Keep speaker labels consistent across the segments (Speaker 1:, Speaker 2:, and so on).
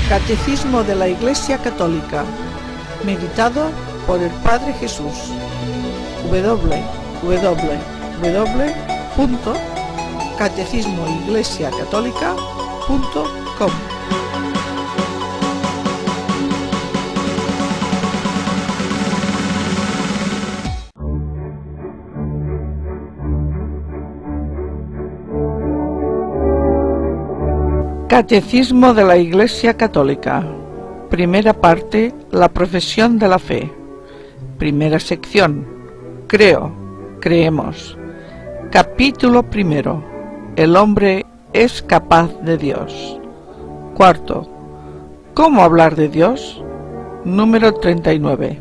Speaker 1: Catecismo de la Iglesia Católica, meditado por el Padre Jesús. www.catecismoiglesiacatólica.com. Catecismo de la Iglesia Católica. Primera parte, la profesión de la fe. Primera sección, creo, creemos. Capítulo primero, el hombre es capaz de Dios. Cuarto, ¿cómo hablar de Dios? Número 39.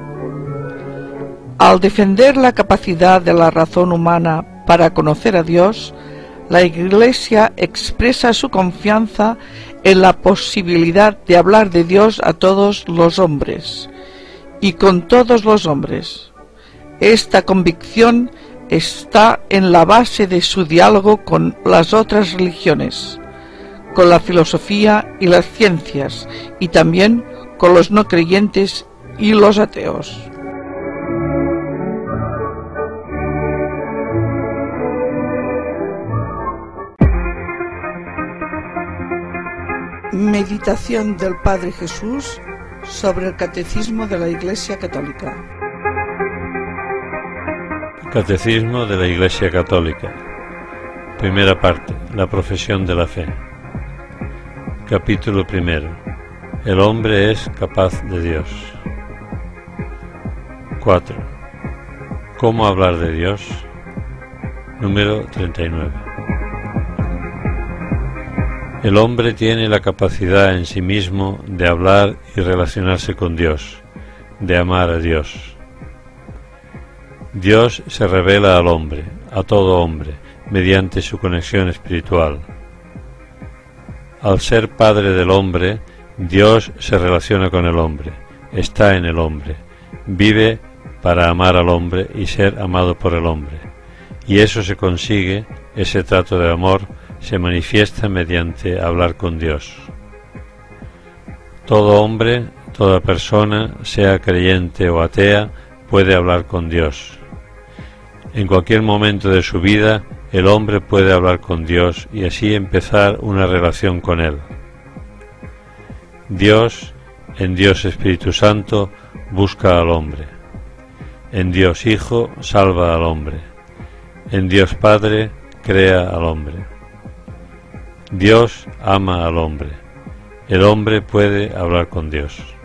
Speaker 1: Al defender la capacidad de la razón humana para conocer a Dios, la Iglesia expresa su confianza en la posibilidad de hablar de Dios a todos los hombres y con todos los hombres. Esta convicción está en la base de su diálogo con las otras religiones, con la filosofía y las ciencias, y también con los no creyentes y los ateos. Meditación del Padre Jesús sobre el Catecismo de la Iglesia Católica.
Speaker 2: Catecismo de la Iglesia Católica. Primera parte, la profesión de la fe. Capítulo primero. El hombre es capaz de Dios. 4. ¿Cómo hablar de Dios? Número 39. El hombre tiene la capacidad en sí mismo de hablar y relacionarse con Dios, de amar a Dios. Dios se revela al hombre, a todo hombre, mediante su conexión espiritual. Al ser Padre del hombre, Dios se relaciona con el hombre, está en el hombre, vive para amar al hombre y ser amado por el hombre. Y eso se consigue, ese trato de amor, se manifiesta mediante hablar con Dios. Todo hombre, toda persona, sea creyente o atea, puede hablar con Dios. En cualquier momento de su vida, el hombre puede hablar con Dios y así empezar una relación con Él. Dios, en Dios Espíritu Santo, busca al hombre. En Dios Hijo, salva al hombre. En Dios Padre, crea al hombre. Dios ama al hombre. El hombre puede hablar con Dios.